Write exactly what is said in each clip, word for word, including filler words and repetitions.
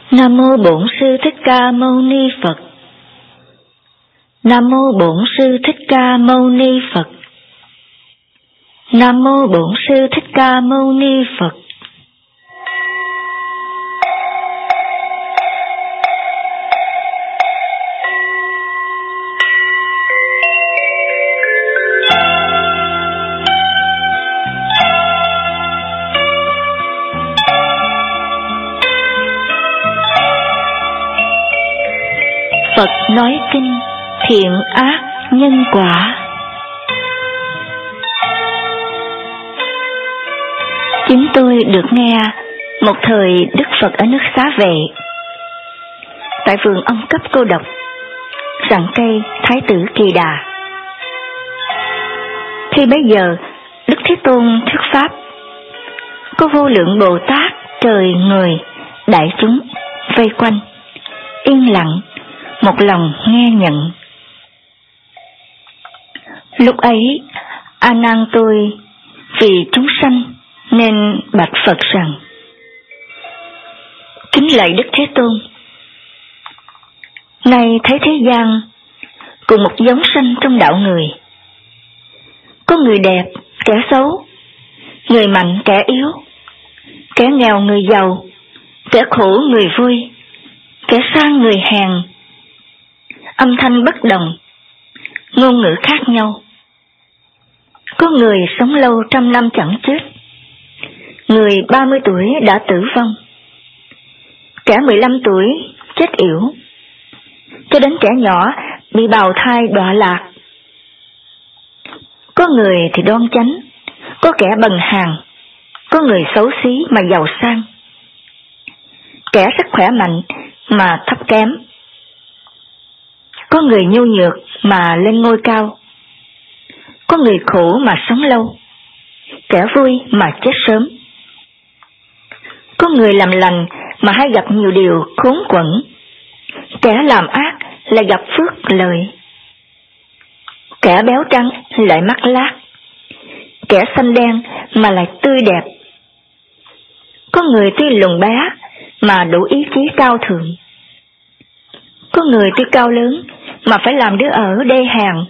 Nam mô Bổn Sư Thích Ca Mâu Ni Phật. Nam mô Bổn Sư Thích Ca Mâu Ni Phật. Nam mô Bổn Sư Thích Ca Mâu Ni Phật. Phật nói kinh thiện ác nhân quả. Chính tôi được nghe một thời Đức Phật ở nước Xá Vệ, tại vườn ông cấp cô độc, rặng cây Thái tử Kỳ Đà. Khi bấy giờ Đức Thế Tôn thuyết pháp, có vô lượng Bồ Tát, trời người, đại chúng vây quanh, yên lặng, một lòng nghe nhận. Lúc ấy A Nan tôi vì chúng sanh nên bạch Phật rằng: kính lạy Đức Thế Tôn, nay thấy thế gian cùng một giống sanh trong đạo người, có người đẹp, kẻ xấu, người mạnh, kẻ yếu, kẻ nghèo, người giàu, kẻ khổ, người vui, kẻ sang, người hèn, âm thanh bất đồng, ngôn ngữ khác nhau. Có người sống lâu trăm năm chẳng chết, người ba mươi tuổi đã tử vong, kẻ mười lăm tuổi chết yểu, cho đến trẻ nhỏ bị bào thai đọa lạc. Có người thì đoan chánh, có kẻ bần hàn, có người xấu xí mà giàu sang, kẻ sức khỏe mạnh mà thấp kém, có người nhu nhược mà lên ngôi cao, có người khổ mà sống lâu, kẻ vui mà chết sớm. Có người làm lành mà hay gặp nhiều điều khốn quẫn, kẻ làm ác lại gặp phước lợi. Kẻ béo trắng lại mắt lác, kẻ xanh đen mà lại tươi đẹp. Có người tuy lùn bé mà đủ ý chí cao thượng, có người tuy cao lớn mà phải làm đứa ở đê hèn.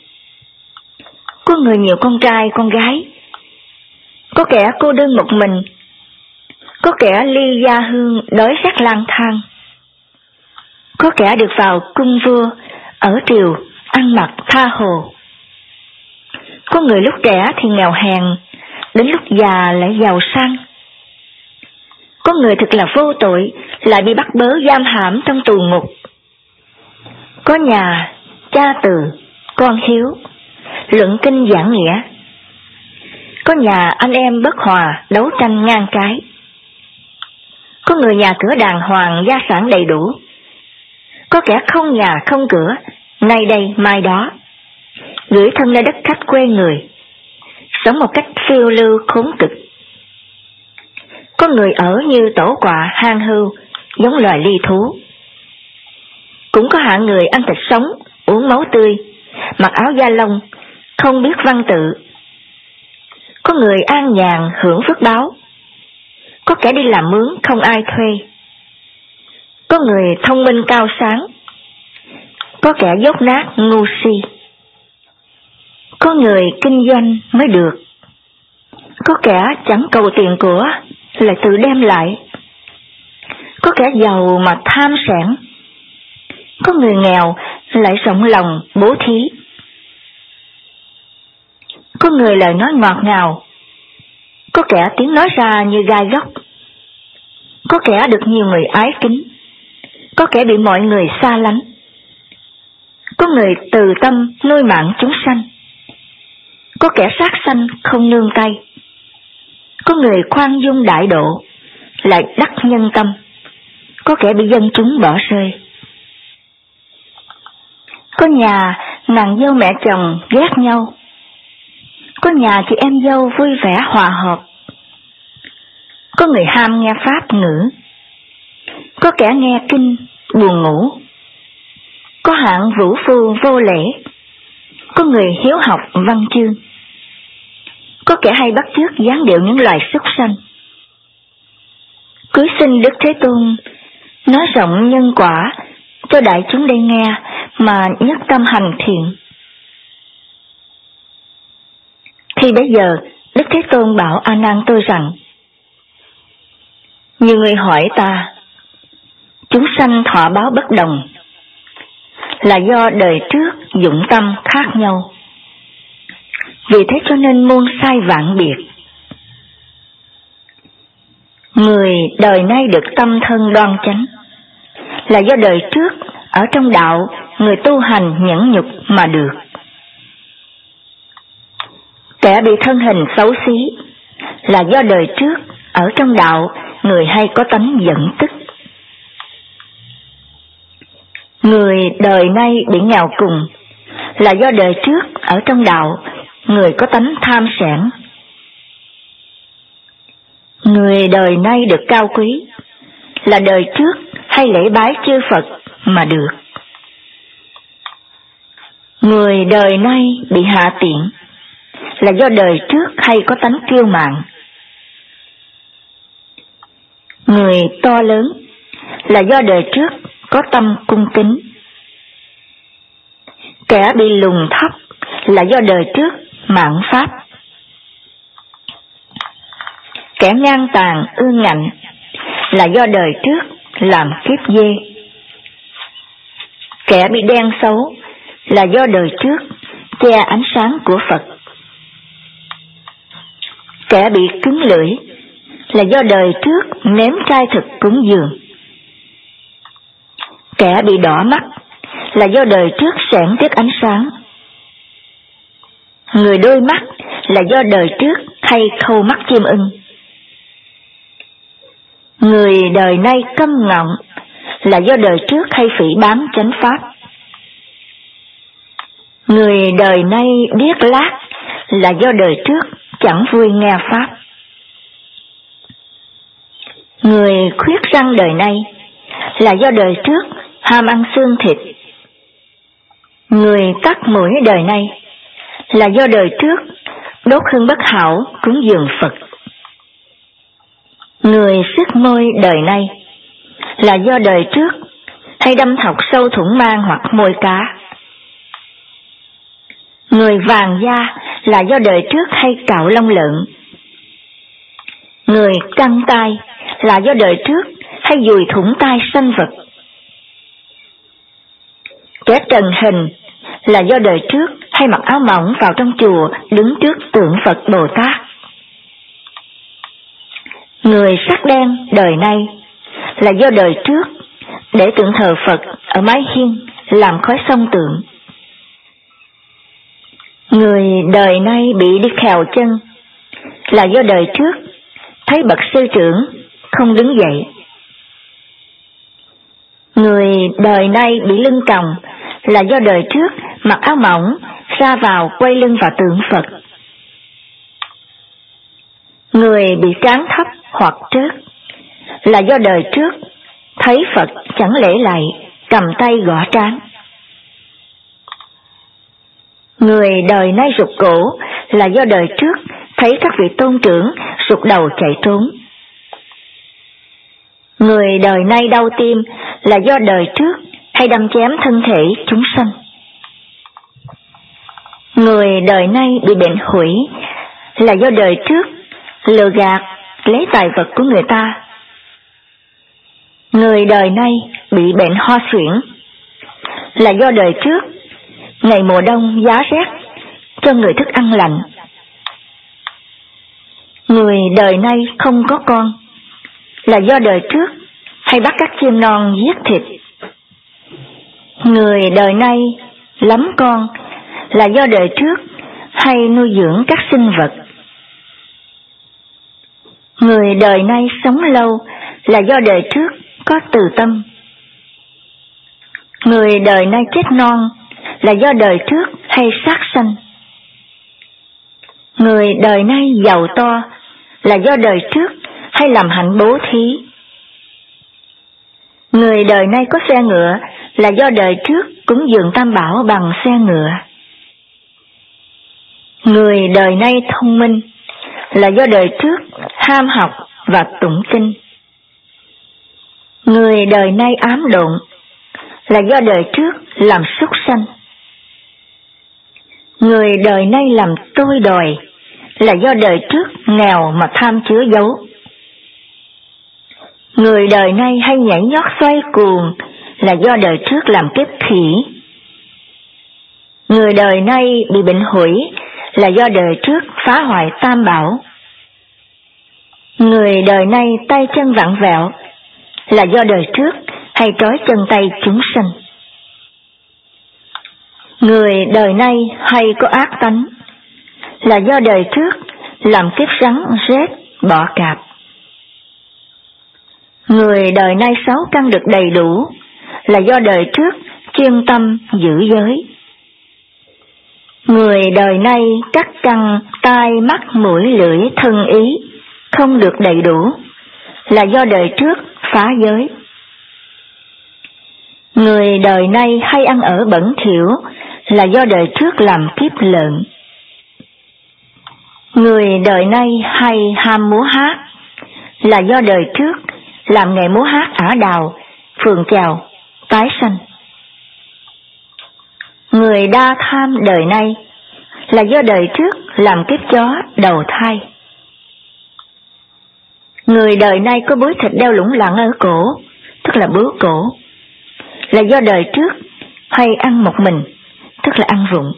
Có người nhiều con trai con gái, có kẻ cô đơn một mình, có kẻ ly gia hương đói khát lang thang, có kẻ được vào cung vua ở triều ăn mặc tha hồ. Có người lúc trẻ thì nghèo hèn, đến lúc già lại giàu sang. Có người thực là vô tội lại bị bắt bớ giam hãm trong tù ngục. Có nhà cha từ con hiếu, luận kinh giảng nghĩa. Có nhà anh em bất hòa, đấu tranh ngang trái. Có người nhà cửa đàng hoàng, gia sản đầy đủ. Có kẻ không nhà không cửa, nay đây mai đó, gửi thân lên đất khách quê người, sống một cách phiêu lưu khốn cực. Có người ở như tổ quạ hang hưu, giống loài ly thú. Cũng có hạng người ăn thịt sống, uống máu tươi, mặc áo da lông, không biết văn tự. Có người an nhàn hưởng phước báo, có kẻ đi làm mướn không ai thuê. Có người thông minh cao sáng, có kẻ dốt nát ngu si. Có người kinh doanh mới được, có kẻ chẳng cầu tiền của lại tự đem lại. Có kẻ giàu mà tham sẻn, có người nghèo lại rộng lòng bố thí. Có người lời nói ngọt ngào, có kẻ tiếng nói ra như gai góc. Có kẻ được nhiều người ái kính, có kẻ bị mọi người xa lánh. Có người từ tâm nuôi mạng chúng sanh, có kẻ sát sanh không nương tay. Có người khoan dung đại độ, lại đắc nhân tâm, có kẻ bị dân chúng bỏ rơi. Có nhà nàng dâu mẹ chồng ghét nhau, có nhà chị em dâu vui vẻ hòa hợp. Có người ham nghe pháp ngữ, có kẻ nghe kinh buồn ngủ. Có hạng vũ phu vô lễ, có người hiếu học văn chương. Có kẻ hay bắt chước dáng điệu những loài súc sanh. Cưới xin Đức Thế Tôn nói rộng nhân quả cho đại chúng đây nghe mà nhất tâm hành thiện. Thì bây giờ Đức Thế Tôn bảo A Nan tôi rằng: nhiều người hỏi ta, chúng sanh thọ báo bất đồng là do đời trước dụng tâm khác nhau, vì thế cho nên muôn sai vạn biệt. Người đời nay được tâm thân đoan chánh là do đời trước ở trong đạo người tu hành nhẫn nhục mà được. Kẻ bị thân hình xấu xí là do đời trước ở trong đạo người hay có tánh giận tức. Người đời nay bị nghèo cùng là do đời trước ở trong đạo người có tánh tham sẻn. Người đời nay được cao quý là đời trước hay lễ bái chư Phật mà được. Người đời nay bị hạ tiện là do đời trước hay có tánh kiêu mạn. Người to lớn là do đời trước có tâm cung kính. Kẻ bị lùn thấp là do đời trước mạn pháp. Kẻ ngang tàn ương ngạnh là do đời trước làm kiếp dê. Kẻ bị đen xấu là do đời trước che ánh sáng của Phật. Kẻ bị cứng lưỡi là do đời trước nếm trai thực cúng dường. Kẻ bị đỏ mắt là do đời trước xẻn tiếc ánh sáng. Người đôi mắt là do đời trước hay khâu mắt chim ưng. Người đời nay câm ngọng là do đời trước hay phỉ báng chánh pháp. Người đời nay điếc lác là do đời trước chẳng vui nghe pháp. Người khuyết răng đời nay là do đời trước ham ăn xương thịt. Người cắt mũi đời nay là do đời trước đốt hương bất hảo cúng dường Phật. Người sức môi đời nay là do đời trước hay đâm thọc sâu thủng mang hoặc môi cá. Người vàng da là do đời trước hay cạo lông lợn. Người căng tai là do đời trước hay dùi thủng tai sanh vật. Kẻ trần hình là do đời trước hay mặc áo mỏng vào trong chùa đứng trước tượng Phật Bồ Tát. Người sắc đen đời nay là do đời trước để tượng thờ Phật ở mái hiên làm khói xông tượng. Người đời nay bị đi khèo chân là do đời trước thấy bậc sư trưởng không đứng dậy. Người đời nay bị lưng còng là do đời trước mặc áo mỏng ra vào quay lưng vào tượng Phật. Người bị trán thấp hoặc trớt là do đời trước thấy Phật chẳng lễ lạy cầm tay gõ trán. Người đời nay rụt cổ là do đời trước thấy các vị tôn trưởng rụt đầu chạy trốn. Người đời nay đau tim là do đời trước hay đâm chém thân thể chúng sanh. Người đời nay bị bệnh hủy là do đời trước lừa gạt lấy tài vật của người ta. Người đời nay bị bệnh ho suyễn là do đời trước ngày mùa đông giá rét cho người thức ăn lạnh. Người đời nay không có con là do đời trước hay bắt các chim non giết thịt. Người đời nay lắm con là do đời trước hay nuôi dưỡng các sinh vật. Người đời nay sống lâu là do đời trước có từ tâm. Người đời nay chết non là do đời trước hay sát sanh. Người đời nay giàu to là do đời trước hay làm hạnh bố thí. Người đời nay có xe ngựa là do đời trước cúng dường Tam Bảo bằng xe ngựa. Người đời nay thông minh là do đời trước ham học và tụng kinh. Người đời nay ám độn là do đời trước làm súc sanh. Người đời nay làm tôi đòi là do đời trước nghèo mà tham chứa giấu. Người đời nay hay nhảy nhót xoay cuồng là do đời trước làm kiếp khỉ. Người đời nay bị bệnh hủy là do đời trước phá hoại tam bảo. Người đời nay tay chân vặn vẹo là do đời trước hay trói chân tay chúng sanh. Người đời nay hay có ác tánh là do đời trước làm kiếp rắn rết bọ cạp. Người đời nay sáu căn được đầy đủ là do đời trước chuyên tâm giữ giới. Người đời nay các căn tai mắt mũi lưỡi thân ý không được đầy đủ là do đời trước phá giới. Người đời nay hay ăn ở bẩn thỉu là do đời trước làm kiếp lợn. Người đời nay hay ham múa hát là do đời trước làm nghề múa hát ả đào, phường chào, tái sanh. Người đa tham đời nay là do đời trước làm kiếp chó đầu thai. Người đời nay có bướu thịt đeo lủng lẳng ở cổ, tức là bướu cổ, là do đời trước hay ăn một mình, tức là ăn vụng.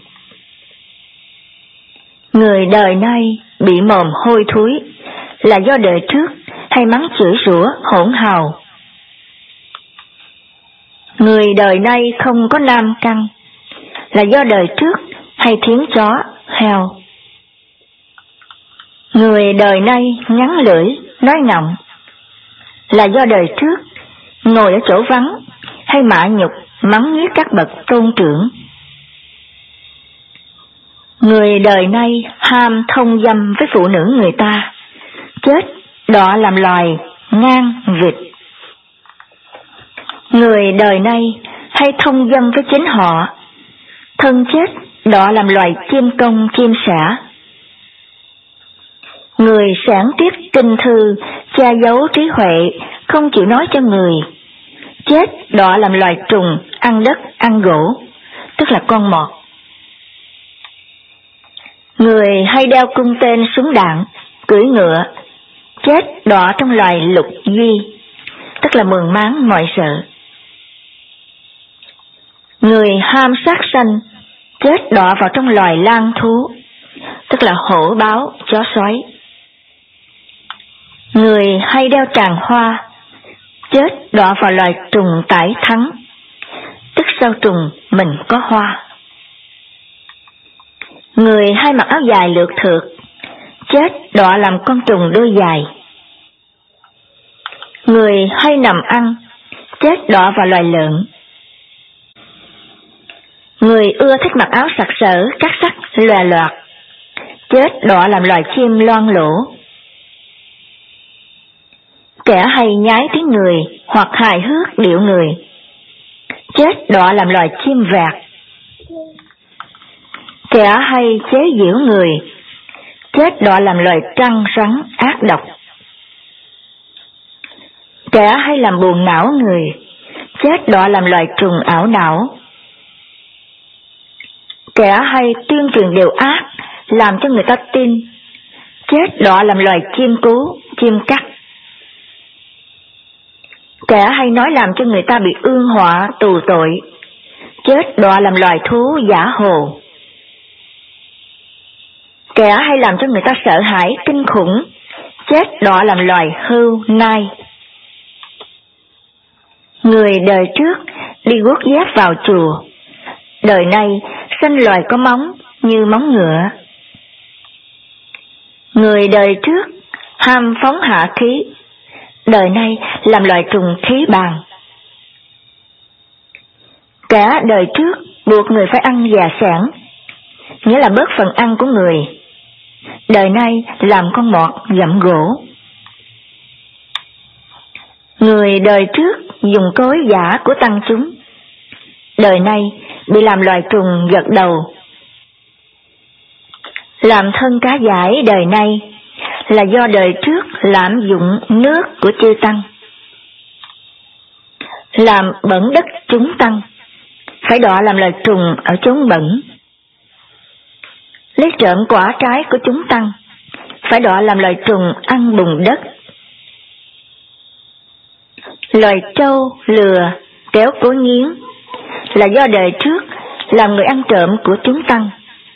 Người đời nay bị mồm hôi thối là do đời trước hay mắng chửi rủa hỗn hào. Người đời nay không có nam căn là do đời trước hay thiến chó, heo. Người đời nay ngắn lưỡi, nói ngọng là do đời trước ngồi ở chỗ vắng hay mạ nhục, mắng nhiếc các bậc tôn trưởng. Người đời nay ham thông dâm với phụ nữ người ta, chết đọa làm loài ngang vịt. Người đời nay hay thông dâm với chính họ, thân chết đọa làm loài chim công chim sả. Người sản tiết kinh thư, che giấu trí huệ, không chịu nói cho người, chết đọa làm loài trùng ăn đất ăn gỗ, tức là con mọt. Người hay đeo cung tên súng đạn, cưỡi ngựa, chết đọa trong loài lục duy, tức là mường máng mọi sợ. Người ham sát sanh, chết đọa vào trong loài lang thú, tức là hổ báo chó sói. Người hay đeo tràng hoa, chết đọa vào loài trùng tải thắng, tức sau trùng mình có hoa. Người hay mặc áo dài lược thượt, chết đọa làm con trùng đôi dài. Người hay nằm ăn, chết đọa vào loài lợn. Người ưa thích mặc áo sặc sỡ, cắt sắc, lòe loạt, chết đọa làm loài chim loang lỗ. Kẻ hay nhái tiếng người hoặc hài hước điệu người, chết đọa làm loài chim vẹt. Kẻ hay chế giễu người, chết đọa làm loài trăng rắn ác độc. Kẻ hay làm buồn não người, chết đọa làm loài trùng ảo não. Kẻ hay tuyên truyền điều ác, làm cho người ta tin, chết đọa làm loài chim cú, chim cắt. Kẻ hay nói làm cho người ta bị ương họa, tù tội, chết đọa làm loài thú giả hồ. Kẻ hay làm cho người ta sợ hãi, kinh khủng, chết đọa làm loài hưu, nai. Người đời trước đi guốc dép vào chùa, đời nay sinh loài có móng như móng ngựa. Người đời trước ham phóng hạ khí, đời nay làm loài trùng khí bàn. Kẻ đời trước buộc người phải ăn già sản, nghĩa là bớt phần ăn của người, đời nay làm con mọt gặm gỗ. Người đời trước dùng cối giả của tăng chúng, đời nay bị làm loài trùng gật đầu. Làm thân cá giải đời nay là do đời trước lạm dụng nước của chư tăng. làm bẩn đất chúng tăng, phải đọa làm loài trùng ở chốn bẩn. Lấy trộm quả trái của chúng tăng, phải đọa làm loài trùng ăn bùn đất. Loài trâu, lừa, kéo cố nghiến là do đời trước làm người ăn trộm của chúng tăng.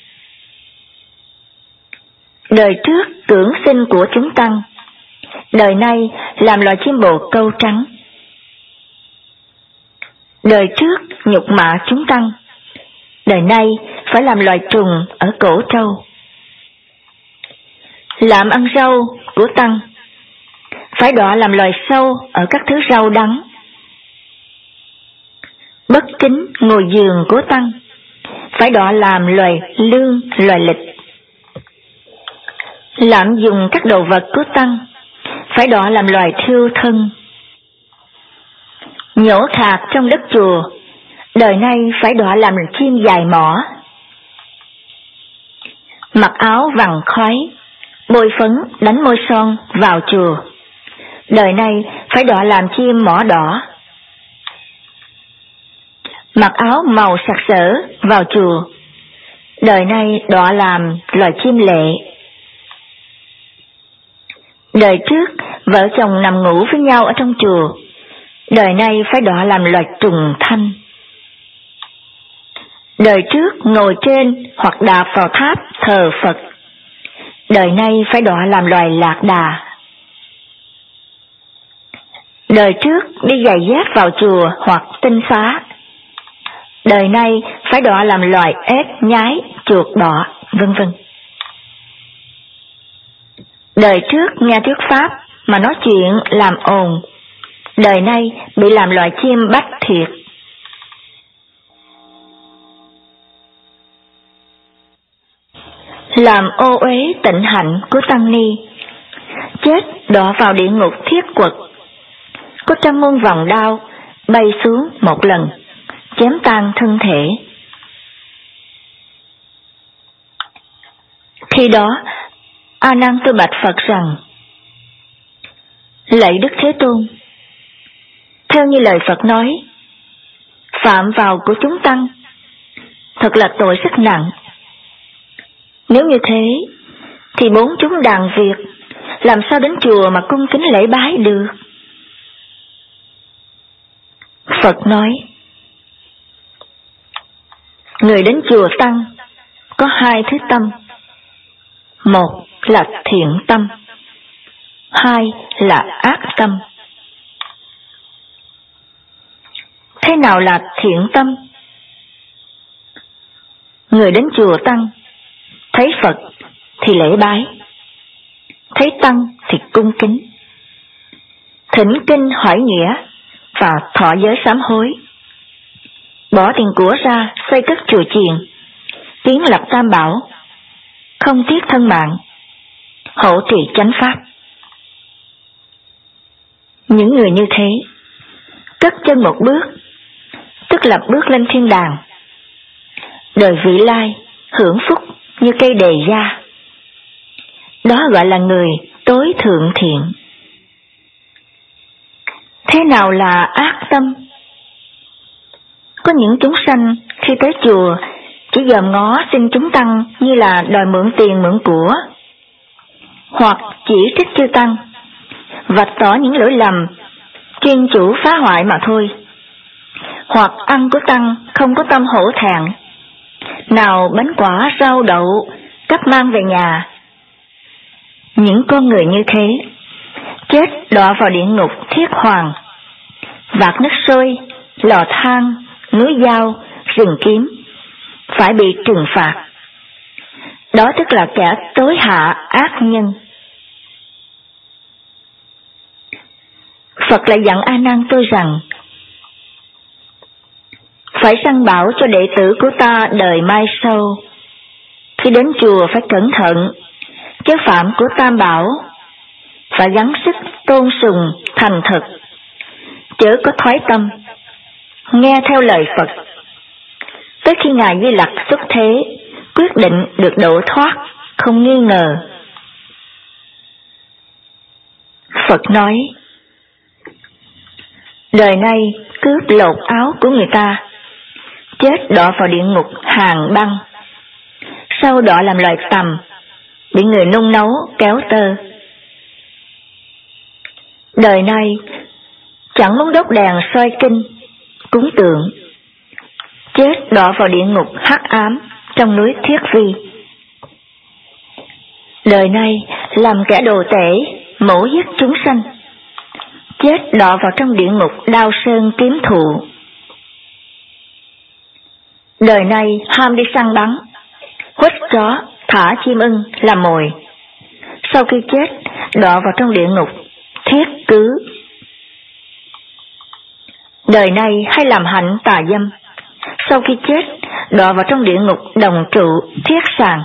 Đời trước cưỡng sinh của chúng tăng, đời nay làm loài chim bồ câu trắng. Đời trước nhục mạ chúng tăng, đời nay phải làm loài trùng ở cổ trâu. Làm ăn rau của tăng, phải đọa làm loài sâu ở các thứ rau đắng. Bất kính ngồi giường của tăng, phải đọa làm loài lương, loài lịch. Lạm dùng các đồ vật của tăng, phải đọa làm loài thiêu thân. Nhổ thạc trong đất chùa, đời nay phải đọa làm chim dài mỏ. Mặc áo vàng khói, bôi phấn đánh môi son vào chùa, đời nay phải đọa làm chim mỏ đỏ. Mặc áo màu sặc sỡ vào chùa, đời nay đọa làm loài chim lệ. Đời trước vợ chồng nằm ngủ với nhau ở trong chùa, đời nay phải đọa làm loài trùng thanh. Đời trước ngồi trên hoặc đạp vào tháp thờ Phật, đời nay phải đọa làm loài lạc đà. Đời trước đi giày dép vào chùa hoặc tinh xá, đời nay phải đọa làm loài ếch, nhái, chuột bọ, vân vân. Đời trước nghe thuyết pháp mà nói chuyện làm ồn, đời nay bị làm loài chim bách thiệt. Làm ô uế tịnh hạnh của tăng ni, chết đọa vào địa ngục thiết quật. Có trăm muôn vòng đao bay xuống một lần, chém tan thân thể. Khi đó A Nan tôi bạch Phật rằng: lạy Đức Thế Tôn, theo như lời Phật nói, phạm vào của chúng tăng thật là tội rất nặng. Nếu như thế thì bốn chúng đàn Việt làm sao đến chùa mà cung kính lễ bái được? Phật nói: người đến chùa tăng có hai thứ tâm. Một là thiện tâm, hai là ác tâm. Thế nào là thiện tâm? Người đến chùa tăng thấy Phật thì lễ bái, thấy tăng thì cung kính, thỉnh kinh hỏi nghĩa và thọ giới sám hối, bỏ tiền của ra xây cất chùa chiền, kiến lập tam bảo, không tiếc thân mạng, hộ trì chánh pháp. Những người như thế cất chân một bước, tức là bước lên thiên đàng, đời vị lai hưởng phúc như cây đề gia. Đó gọi là người tối thượng thiện. Thế nào là ác tâm? Có những chúng sanh khi tới chùa chỉ dòm ngó xin chúng tăng như là đòi mượn tiền mượn của, hoặc chỉ trích chư tăng, vạch tỏ những lỗi lầm chuyên chủ phá hoại mà thôi, hoặc ăn của tăng không có tâm hổ thẹn, nào bánh quả rau đậu cắp mang về nhà. Những con người như thế chết đọa vào địa ngục thiết hoàng, vạc nước sôi, lò than, núi dao, rừng kiếm, phải bị trừng phạt. Đó tức là kẻ tối hạ ác nhân. Phật lại dặn A Nan tôi rằng: phải săn bảo cho đệ tử của ta đời mai sau, khi đến chùa phải cẩn thận, chớ phạm của tam bảo, phải gắng sức tôn sùng thành thực, chớ có thoái tâm, nghe theo lời Phật, tới khi Ngài Di Lặc xuất thế, quyết định được độ thoát, không nghi ngờ. Phật nói: đời nay cướp lột áo của người ta, chết đọa vào địa ngục hàng băng, sau đọa làm loài tằm, bị người nung nấu kéo tơ. Đời này chẳng muốn đốt đèn soi kinh, cúng tượng, chết đọa vào địa ngục hắc ám trong núi Thiết Vi. Đời này làm kẻ đồ tể, mổ giết chúng sanh, chết đọa vào trong địa ngục đao sơn kiếm thụ. Đời này ham đi săn bắn, quất chó, thả chim ưng làm mồi, sau khi chết đọa vào trong địa ngục thiết cứ. Đời này hay làm hạnh tà dâm, sau khi chết đọa vào trong địa ngục đồng trụ thiết sàng.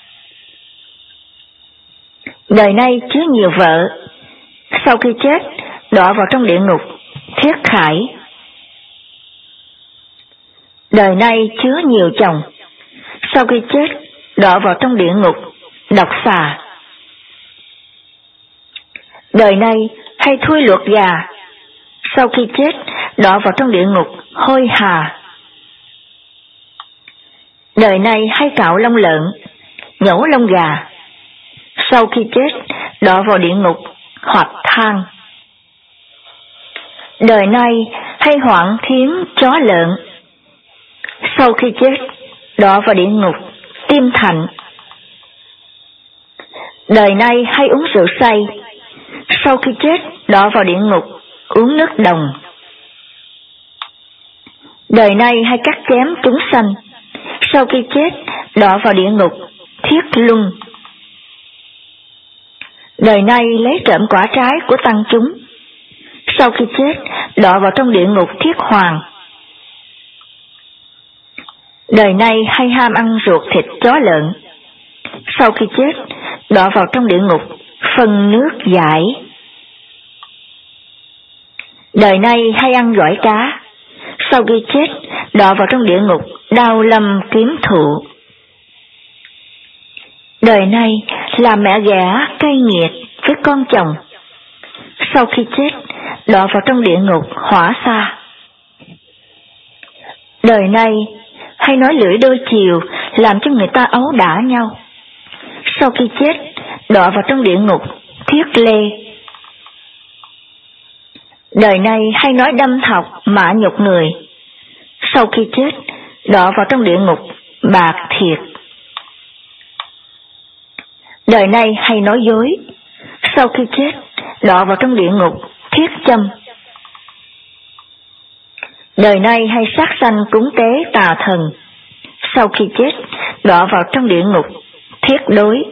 Đời này chứa nhiều vợ, sau khi chết đọa vào trong địa ngục thiết khải. Đời này chứa nhiều chồng, sau khi chết đọa vào trong địa ngục độc xà. Đời này hay thui luộc gà, sau khi chết đọa vào trong địa ngục hôi hà. Đời này hay cạo lông lợn, nhổ lông gà, sau khi chết đọa vào địa ngục hoặc than. Đời này hay hoạn thiến chó lợn, sau khi chết đọa vào địa ngục tim thạnh. Đời này hay uống rượu say, sau khi chết đọa vào địa ngục uống nước đồng. Đời này hay cắt chém chúng sanh, sau khi chết đọa vào địa ngục thiết luân. Đời này lấy trộm quả trái của tăng chúng, sau khi chết đọa vào trong địa ngục thiết hoàng. Đời này hay ham ăn ruột thịt chó lợn, sau khi chết đọa vào trong địa ngục phân nước giải. Đời này hay ăn gỏi cá, sau khi chết đọa vào trong địa ngục đao lâm kiếm thụ. Đời này là mẹ ghẻ cay nghiệt với con chồng, sau khi chết đọa vào trong địa ngục hỏa xa. Đời này hay nói lưỡi đôi chiều làm cho người ta ấu đả nhau, sau khi chết đọa vào trong địa ngục thiết lê. Đời này hay nói đâm thọc mạ nhục người, sau khi chết đọa vào trong địa ngục bạc thiệt. Đời này hay nói dối, sau khi chết đọa vào trong địa ngục thiết châm. Đời này hay sát sanh cúng tế tà thần, sau khi chết đọa vào trong địa ngục thiết đối.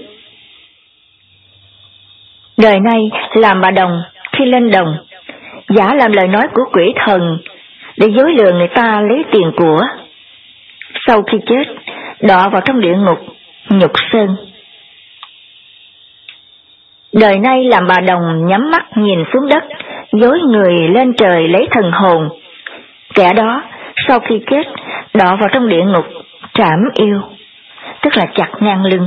Đời này làm bà đồng khi lên đồng, giả làm lời nói của quỷ thần để dối lừa người ta lấy tiền của, sau khi chết đọa vào trong địa ngục nhục sơn. Đời nay làm bà đồng nhắm mắt nhìn xuống đất, dối người lên trời lấy thần hồn, kẻ đó sau khi chết đọa vào trong địa ngục trảm yêu, tức là chặt ngang lưng.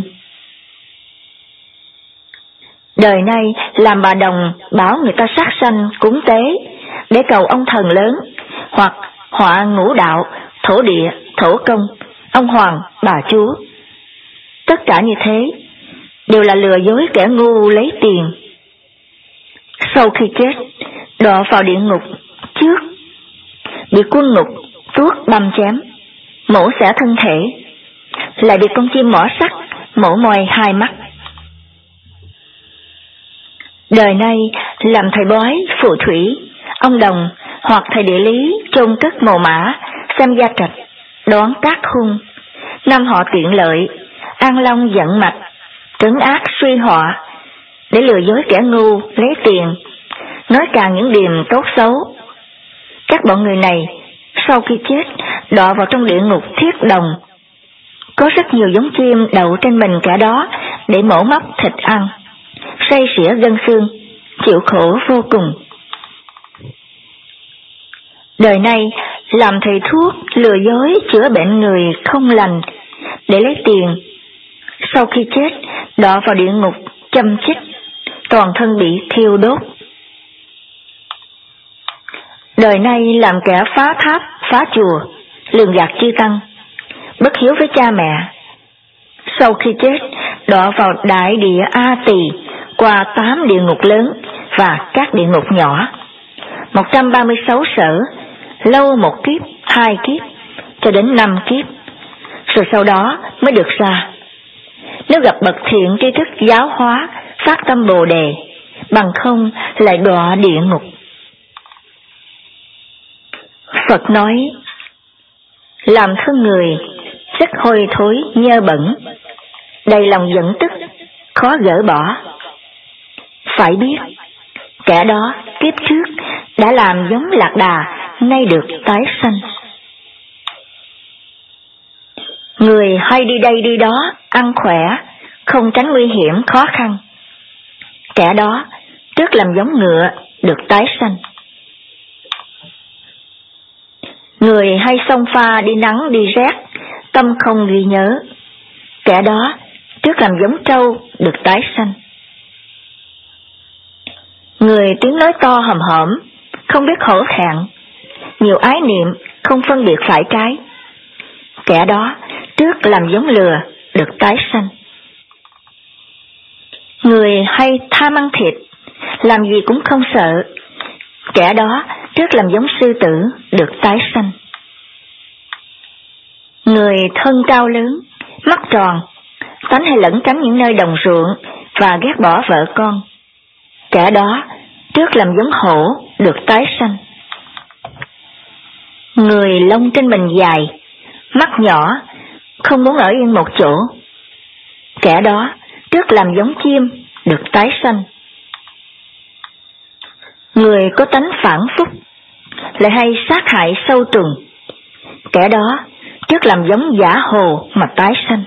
Đời nay làm bà đồng bảo người ta sát sanh cúng tế để cầu ông thần lớn, hoặc họa ngũ đạo, thổ địa, thổ công, ông hoàng, bà chúa. Tất cả như thế đều là lừa dối kẻ ngu lấy tiền. Sau khi chết đọa vào địa ngục trước, bị quân ngục tuốt băm chém, mổ xẻ thân thể, lại bị con chim mỏ sắt mổ mồi hai mắt. Đời nay làm thầy bói, phù thủy, ông đồng hoặc thầy địa lý chôn cất mồ mã, xem gia trạch, đoán các hung, năm họ tiện lợi, an long giận mạch, trấn ác suy họa, để lừa dối kẻ ngu lấy tiền, nói càng những điềm tốt xấu. Các bọn người này sau khi chết đọa vào trong địa ngục thiết đồng. Có rất nhiều giống chim đậu trên mình cả đó để mổ móc thịt ăn, say xỉa gân xương, chịu khổ vô cùng. Đời này làm thầy thuốc lừa dối chữa bệnh người không lành để lấy tiền, sau khi chết đọa vào địa ngục châm chích, toàn thân bị thiêu đốt. đời nay làm kẻ phá tháp, phá chùa, lường gạt chư tăng, bất hiếu với cha mẹ. Sau khi chết, đọa vào đại địa A Tỳ, qua tám địa ngục lớn và các địa ngục nhỏ, một trăm ba mươi sáu sở, lâu một kiếp, hai kiếp, cho đến năm kiếp, rồi sau đó mới được ra. Nếu gặp bậc thiện tri thức giáo hóa, phát tâm Bồ Đề, bằng không lại đọa địa ngục. Phật nói, làm thân người rất hôi thối nhơ bẩn, đầy lòng giận tức, khó gỡ bỏ. Phải biết, kẻ đó kiếp trước đã làm giống lạc đà, nay được tái sanh. Người hay đi đây đi đó, ăn khỏe, không tránh nguy hiểm khó khăn. Kẻ đó trước làm giống ngựa, được tái sanh. Người hay xông pha đi nắng đi rét, tâm không ghi nhớ. Kẻ đó trước làm giống trâu, được tái sanh. Người tiếng nói to hầm hổm, không biết hổ thẹn, nhiều ái niệm, không phân biệt phải trái. Kẻ đó trước làm giống lừa, được tái sanh. Người hay tham ăn thịt, làm gì cũng không sợ. Kẻ đó trước làm giống sư tử, được tái sanh. Người thân cao lớn, mắt tròn, tánh hay lẩn tránh những nơi đồng ruộng và ghét bỏ vợ con. Kẻ đó trước làm giống hổ, được tái sanh. Người lông trên mình dài, mắt nhỏ, không muốn ở yên một chỗ. Kẻ đó trước làm giống chim, được tái sanh. Người có tánh phản phúc, lại hay sát hại sâu trùng. Kẻ đó trước làm giống giả hồ mà tái sanh.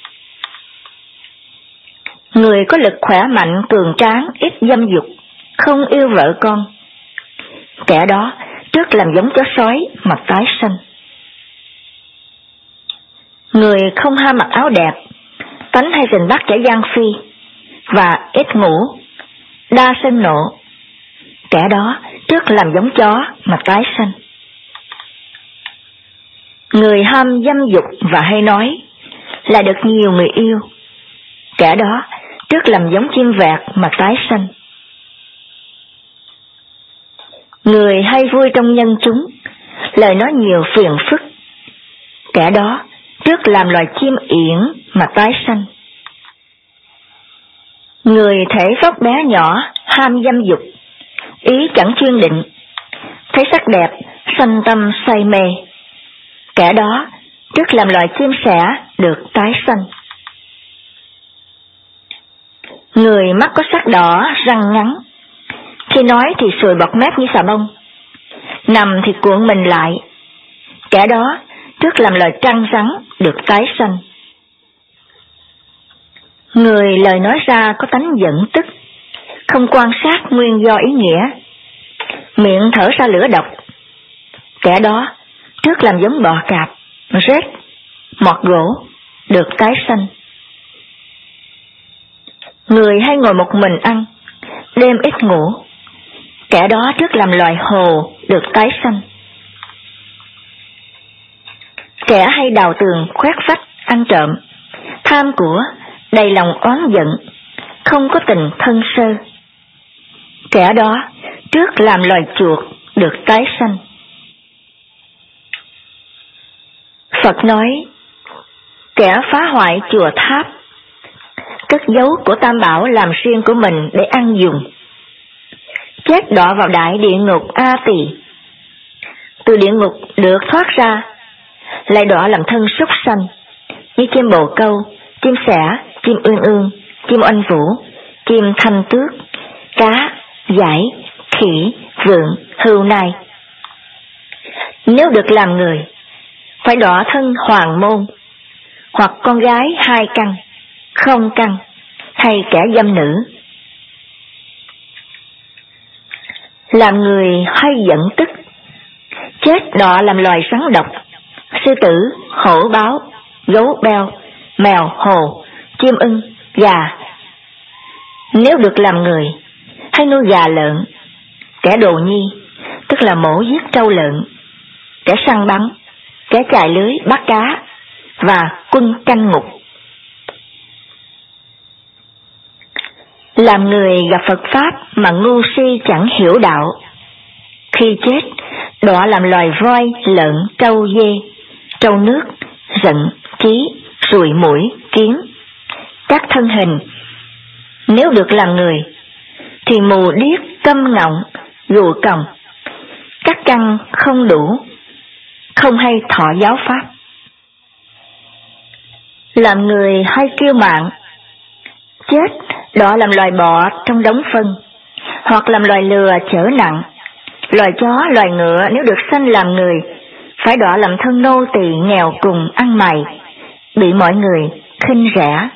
Người có lực khỏe mạnh, cường tráng, ít dâm dục, không yêu vợ con. Kẻ đó trước làm giống chó sói mà tái sanh. Người không ham mặc áo đẹp, tánh hay rình bắt kẻ gian phi, và ít ngủ, đa sân nộ. Kẻ đó trước làm giống chó mà tái sanh. Người ham dâm dục và hay nói, là được nhiều người yêu. Kẻ đó trước làm giống chim vẹt mà tái sanh. Người hay vui trong nhân chúng, lời nói nhiều phiền phức. Kẻ đó trước làm loài chim yển mà tái sanh. Người thể phóc bé nhỏ, ham dâm dục, ý chẳng chuyên định, thấy sắc đẹp, sanh tâm say mê. Kẻ đó trước làm loài chim sẻ, được tái sanh. Người mắt có sắc đỏ, răng ngắn, khi nói thì sùi bọt mép như xà bông, nằm thì cuộn mình lại. Kẻ đó trước làm loài trăng rắn, được tái sanh. Người lời nói ra có tánh giận tức, không quan sát nguyên do ý nghĩa, miệng thở ra lửa độc. Kẻ đó trước làm giống bò cạp, rết, mọt gỗ, được tái sanh. Người hay ngồi một mình ăn, đêm ít ngủ. Kẻ đó trước làm loài hồ, được tái sanh. Kẻ hay đào tường, khoét vách, ăn trộm, tham của, đầy lòng oán giận, không có tình thân sơ. Kẻ đó trước làm loài chuột, được tái sanh. Phật nói, kẻ phá hoại chùa tháp, cất giấu của tam bảo làm riêng của mình để ăn dùng, chết đọa vào đại địa ngục A Tỳ. Từ địa ngục được thoát ra, lại đọa làm thân súc sanh, như chim bồ câu, chim sẻ, chim ương ương, chim oanh vũ, chim thanh tước, cá, dải, khỉ, vượn, hươu nai. Nếu được làm người, phải đọa thân hoàng môn, hoặc con gái hai căn, không căn, hay kẻ dâm nữ. Làm người hay giận tức, chết đọa làm loài rắn độc, sư tử, hổ báo, gấu beo, mèo hồ, chim ưng, gà. Nếu được làm người, hay nuôi gà lợn, kẻ đồ nhi, tức là mổ giết trâu lợn, kẻ săn bắn, kẻ chài lưới bắt cá và quân canh ngục. Làm người gặp Phật Pháp mà ngu si chẳng hiểu đạo, khi chết đọa làm loài voi, lợn, trâu, dê, trâu nước, rận, trí, ruồi muỗi, kiến, các thân hình. Nếu được làm người thì mù điếc, câm ngọng, gù còng, các căn không đủ, không hay thọ giáo pháp. Làm người hay kiêu mạn, chết đọa làm loài bọ trong đống phân, hoặc làm loài lừa chở nặng. Loài chó, loài ngựa nếu được sanh làm người, phải đọa làm thân nô tỳ nghèo cùng ăn mày, bị mọi người khinh rẻ.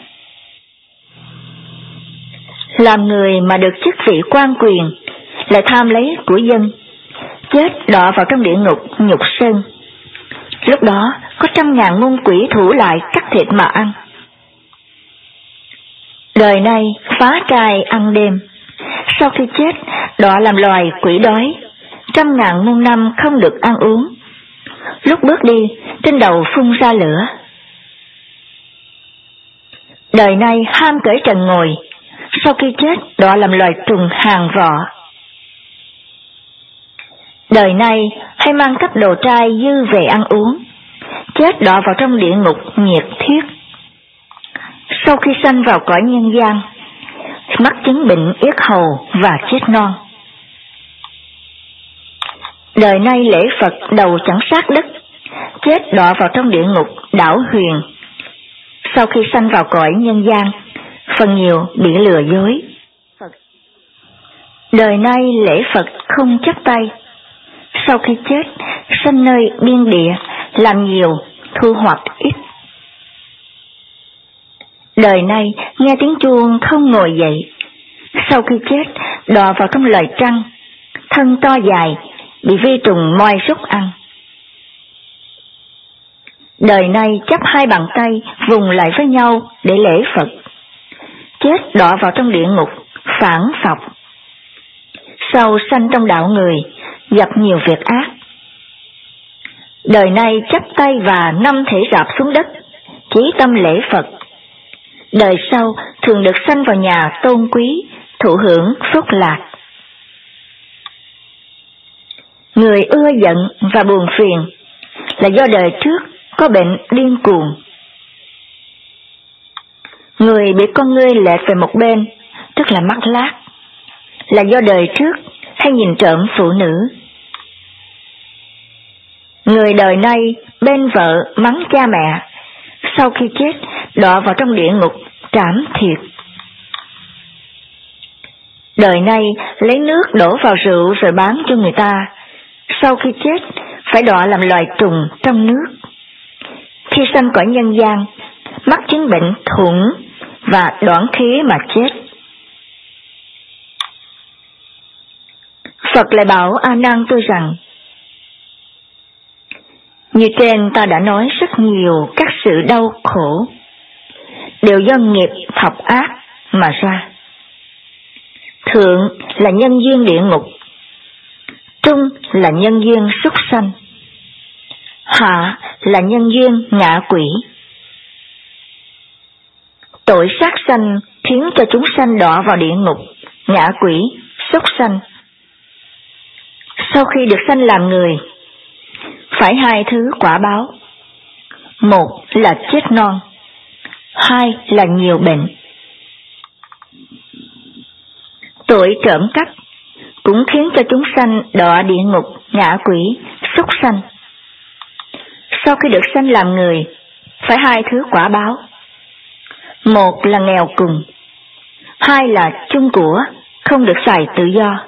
Làm người mà được chức vị quan quyền, lại tham lấy của dân, chết đọa vào trong địa ngục nhục sơn. Lúc đó có trăm ngàn muôn quỷ thủ lại cắt thịt mà ăn. Đời này phá trai ăn đêm, sau khi chết đọa làm loài quỷ đói, trăm ngàn muôn năm không được ăn uống. Lúc bước đi trên đầu phun ra lửa. Đời này ham cởi trần ngồi, sau khi chết đọa làm loài trùng hàng vọ. Đời này hay mang cấp đồ trai dư về ăn uống, chết đọa vào trong địa ngục nhiệt thiết. Sau khi sanh vào cõi nhân gian, mắc chứng bệnh yết hầu và chết non. Đời nay lễ Phật đầu chẳng sát đất, chết đọa vào trong địa ngục đảo huyền. Sau khi sanh vào cõi nhân gian, phần nhiều bị lừa dối. Đời nay lễ Phật không chấp tay, sau khi chết sanh nơi biên địa, làm nhiều thu hoạch ít. Đời nay nghe tiếng chuông không ngồi dậy, sau khi chết đọa vào trong loài trăng, thân to dài, bị vi trùng moi rút ăn. Đời nay chắp hai bàn tay vùng lại với nhau để lễ Phật, chết đọa vào trong địa ngục phản phọc. Sau sanh trong đạo người, gặp nhiều việc ác. Đời nay chắp tay và năm thể rạp xuống đất, chí tâm lễ Phật. Đời sau thường được sanh vào nhà tôn quý, thụ hưởng phúc lạc. Người ưa giận và buồn phiền là do đời trước có bệnh điên cuồng. Người bị con ngươi lệch về một bên, tức là mắt lác, là do đời trước hay nhìn trộm phụ nữ. Người đời nay bên vợ mắng cha mẹ, sau khi chết đọa vào trong địa ngục trảm thiệt. Đời nay lấy nước đổ vào rượu rồi bán cho người ta, sau khi chết phải đọa làm loài trùng trong nước. Khi sanh cõi nhân gian, mắc chứng bệnh thủng và đoạn khí mà chết. Phật lại bảo A Nan tôi rằng, như trên ta đã nói rất nhiều các sự đau khổ, đều do nghiệp học ác mà ra. Thượng là nhân duyên địa ngục, trung là nhân duyên súc sanh, hạ là nhân duyên ngạ quỷ. Tội sát sanh khiến cho chúng sanh đọa vào địa ngục, ngạ quỷ, súc sanh. Sau khi được sanh làm người, phải hai thứ quả báo. Một là chết non, hai là nhiều bệnh. Tội trộm cắp cũng khiến cho chúng sanh đọa địa ngục, ngạ quỷ, súc sanh. Sau khi được sanh làm người, phải hai thứ quả báo. Một là nghèo cùng, hai là chung của, không được xài tự do.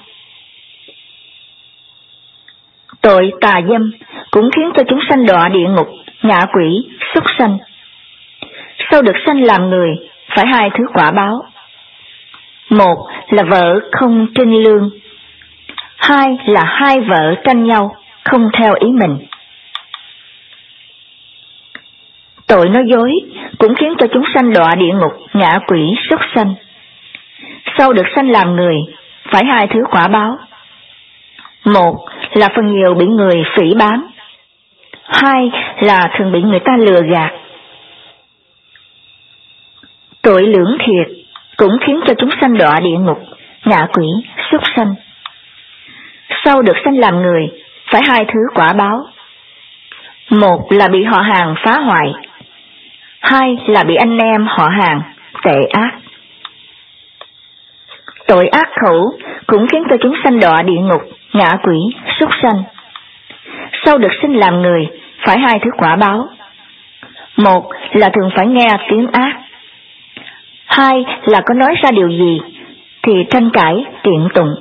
Tội tà dâm cũng khiến cho chúng sanh đọa địa ngục, ngạ quỷ, súc sanh. Sau được sanh làm người, phải hai thứ quả báo. Một là vợ không trinh lương, hai là hai vợ tranh nhau, không theo ý mình. Tội nói dối cũng khiến cho chúng sanh đọa địa ngục, ngạ quỷ, súc sanh. Sau được sanh làm người, phải hai thứ quả báo. Một là phần nhiều bị người phỉ báng, hai là thường bị người ta lừa gạt. Tội lưỡng thiệt cũng khiến cho chúng sanh đọa địa ngục, ngạ quỷ, súc sanh. Sau được sanh làm người, phải hai thứ quả báo. Một là bị họ hàng phá hoại, hai là bị anh em họ hàng tệ ác. Tội ác khẩu cũng khiến cho chúng sanh đọa địa ngục, ngạ quỷ, súc sanh. Sau được sinh làm người, phải hai thứ quả báo. Một là thường phải nghe tiếng ác, hai là có nói ra điều gì thì tranh cãi kiện tụng.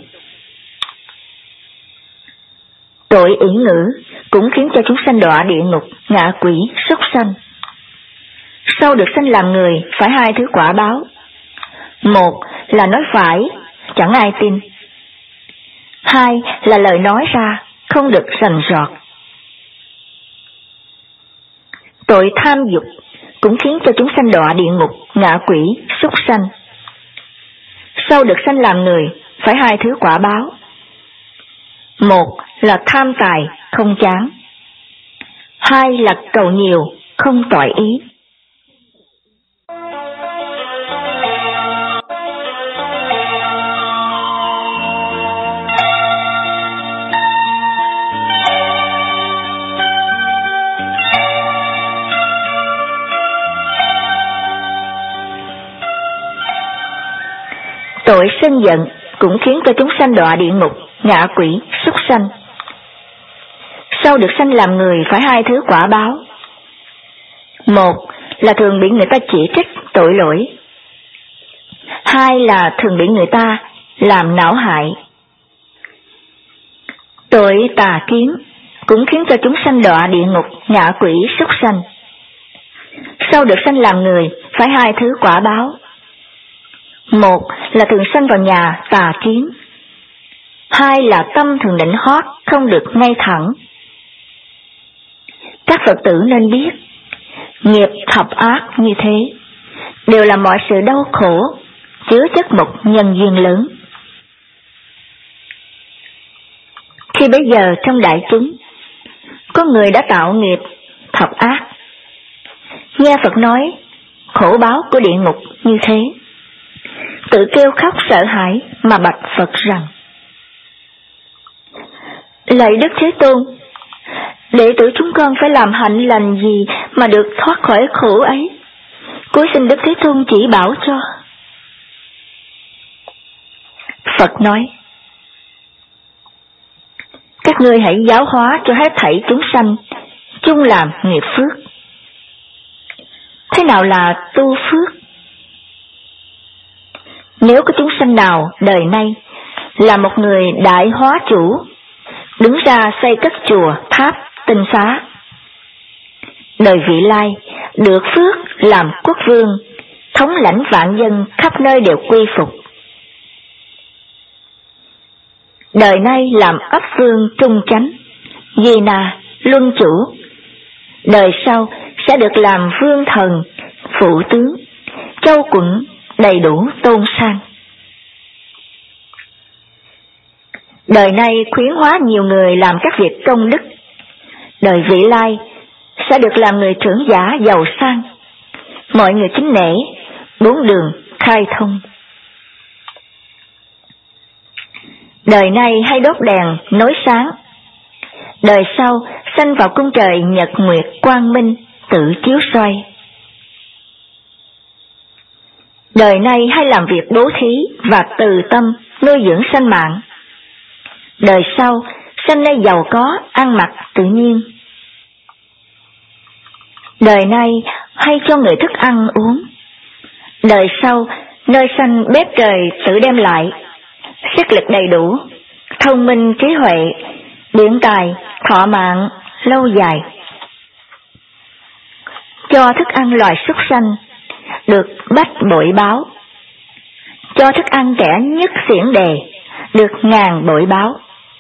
Tội ỷ ngữ cũng khiến cho chúng sanh đọa địa ngục, ngạ quỷ, súc sanh. Sau được sanh làm người, phải hai thứ quả báo. Một là nói phải, chẳng ai tin. Hai là lời nói ra không được rành rọt. Tội tham dục cũng khiến cho chúng sanh đọa địa ngục, ngạ quỷ, súc sanh. Sau được sanh làm người, phải hai thứ quả báo. Một là tham tài không chán, hai là cầu nhiều không toại ý. Tội sân giận cũng khiến cho chúng sanh đọa địa ngục, ngạ quỷ, súc sanh. Sau được sanh làm người, phải hai thứ quả báo. Một là thường bị người ta chỉ trích tội lỗi, hai là thường bị người ta làm não hại. Tội tà kiến cũng khiến cho chúng sanh đọa địa ngục, ngạ quỷ, súc sanh. Sau được sanh làm người, phải hai thứ quả báo. Một là thường sanh vào nhà tà kiến, hai là tâm thường nịnh hót không được ngay thẳng. Các Phật tử nên biết, nghiệp thập ác như thế đều là mọi sự đau khổ, chứa chất một nhân duyên lớn. Khi bây giờ trong đại chúng có người đã tạo nghiệp thập ác, nghe Phật nói khổ báo của địa ngục như thế, tự kêu khóc sợ hãi mà bạch Phật rằng: lạy Đức Thế Tôn, đệ tử chúng con phải làm hạnh lành gì mà được thoát khỏi khổ ấy? Cúi xin Đức Thế Tôn chỉ bảo cho. Phật nói: các ngươi hãy giáo hóa cho hết thảy chúng sanh chung làm nghiệp phước. Thế nào là tu phước? Nếu có chúng sanh nào đời nay là một người đại hóa chủ, đứng ra xây cất chùa, tháp, tinh xá, đời vị lai được phước làm quốc vương, thống lãnh vạn dân khắp nơi đều quy phục. Đời nay làm ấp vương trung chánh, di na, luân chủ, đời sau sẽ được làm vương thần, phụ tướng, châu quận đầy đủ tôn sang. Đời nay khuyến hóa nhiều người làm các việc công đức, đời vị lai sẽ được làm người trưởng giả giàu sang, mọi người kính nể, bốn đường khai thông. Đời nay hay đốt đèn nối sáng, đời sau sanh vào cung trời nhật nguyệt quang minh tự chiếu soi. Đời nay hay làm việc bố thí và từ tâm nuôi dưỡng sanh mạng, đời sau sanh nơi giàu có ăn mặc tự nhiên. Đời nay hay cho người thức ăn uống, đời sau nơi sanh bếp trời tự đem lại, sức lực đầy đủ, thông minh trí huệ, biện tài, thọ mạng lâu dài. Cho thức ăn loài súc sanh được bách bội báo, cho thức ăn kẻ nhất xiển đề được ngàn bội báo.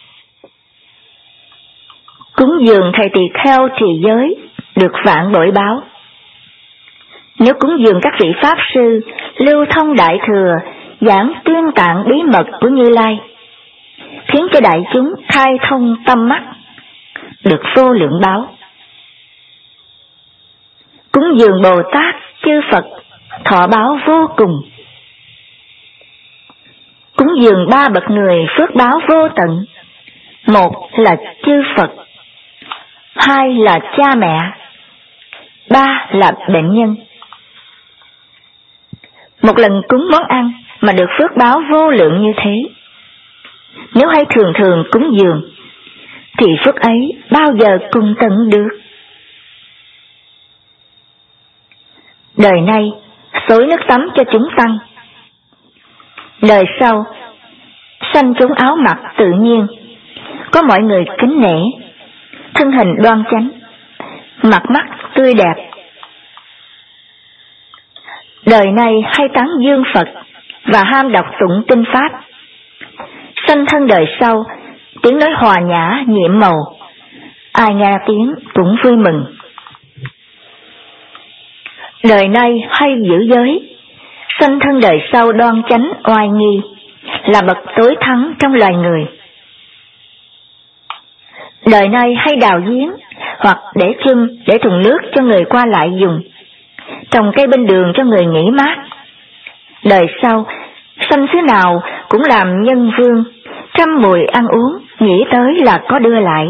Cúng dường thầy tỳ kheo trì giới được vạn bội báo. Nếu cúng dường các vị pháp sư lưu thông đại thừa, giảng tuyên tạng bí mật của Như Lai, khiến cho đại chúng khai thông tâm mắt, được vô lượng báo. Cúng dường Bồ Tát chư Phật thọ báo vô cùng. Cúng dường ba bậc người phước báo vô tận. Một là chư Phật, hai là cha mẹ, ba là bệnh nhân. Một lần cúng món ăn mà được phước báo vô lượng như thế, nếu hay thường thường cúng dường thì phước ấy bao giờ cùng tận được. Đời nay xối nước tắm cho chúng tăng, đời sau sanh chúng áo mặc tự nhiên, có mọi người kính nể, thân hình đoan chánh, mặt mắt tươi đẹp. Đời này hay tán dương Phật và ham đọc tụng kinh pháp, sanh thân đời sau tiếng nói hòa nhã nhiệm màu, ai nghe tiếng cũng vui mừng. Đời nay hay giữ giới, sanh thân đời sau đoan chánh oai nghi, là bậc tối thắng trong loài người. Đời nay hay đào giếng hoặc để chum để thùng nước cho người qua lại dùng, trồng cây bên đường cho người nghỉ mát. Đời sau sanh xứ nào cũng làm nhân vương, trăm mùi ăn uống, nghĩ tới là có đưa lại.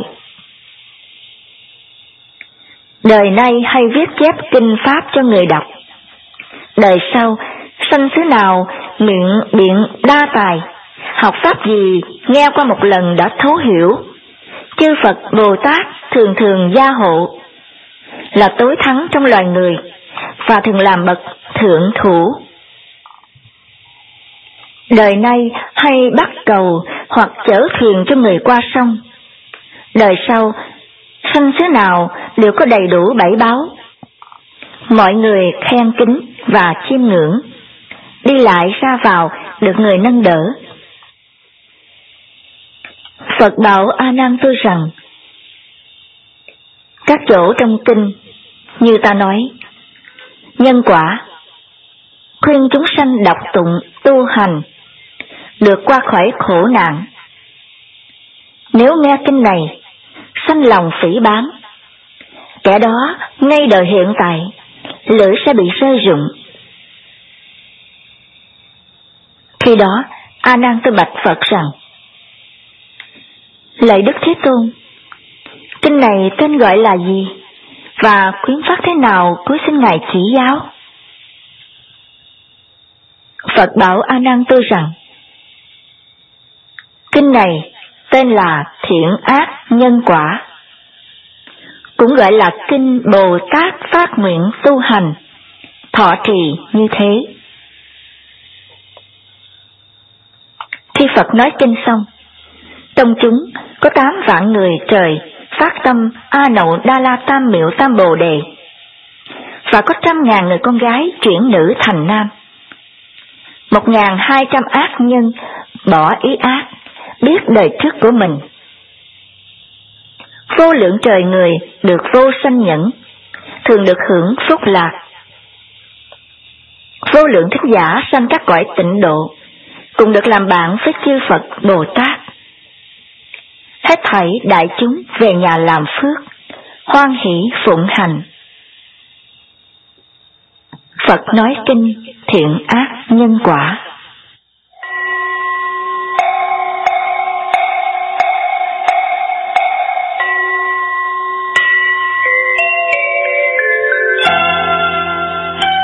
Đời nay hay viết chép kinh pháp cho người đọc. Đời sau sanh xứ nào miệng biện đa tài, học pháp gì nghe qua một lần đã thấu hiểu. Chư Phật Bồ Tát thường thường gia hộ, là tối thắng trong loài người và thường làm bậc thượng thủ. Đời nay hay bắt cầu hoặc chở thuyền cho người qua sông. Đời sau sanh xứ nào đều có đầy đủ bảy báo, mọi người khen kính và chiêm ngưỡng, đi lại ra vào được người nâng đỡ. Phật bảo A Nan tôi rằng, các chỗ trong kinh như ta nói, nhân quả khuyên chúng sanh đọc tụng tu hành, được qua khỏi khổ nạn. Nếu nghe kinh này sanh lòng phỉ báng, kẻ đó ngay đời hiện tại lưỡi sẽ bị rơi rụng. Khi đó A Nan tôi bạch Phật rằng, lạy Đức Thế Tôn, kinh này tên gọi là gì và khuyến phát thế nào, cuối xin Ngài chỉ giáo. Phật bảo A Nan tôi rằng, kinh này tên là Thiện Ác Nhân Quả, cũng gọi là kinh Bồ Tát phát nguyện tu hành, thọ trì như thế. Khi Phật nói kinh xong, trong chúng có tám vạn người trời phát tâm A Nậu Đa La Tam Miệu Tam Bồ Đề, và có trăm ngàn người con gái chuyển nữ thành nam. Một ngàn hai trăm ác nhân bỏ ý ác, biết đời trước của mình. Vô lượng trời người được vô sanh nhẫn, thường được hưởng phúc lạc. Vô lượng thính giả sanh các cõi tịnh độ, cùng được làm bạn với chư Phật Bồ Tát. Hết thảy đại chúng về nhà làm phước, hoan hỷ phụng hành. Phật nói kinh Thiện Ác Nhân Quả.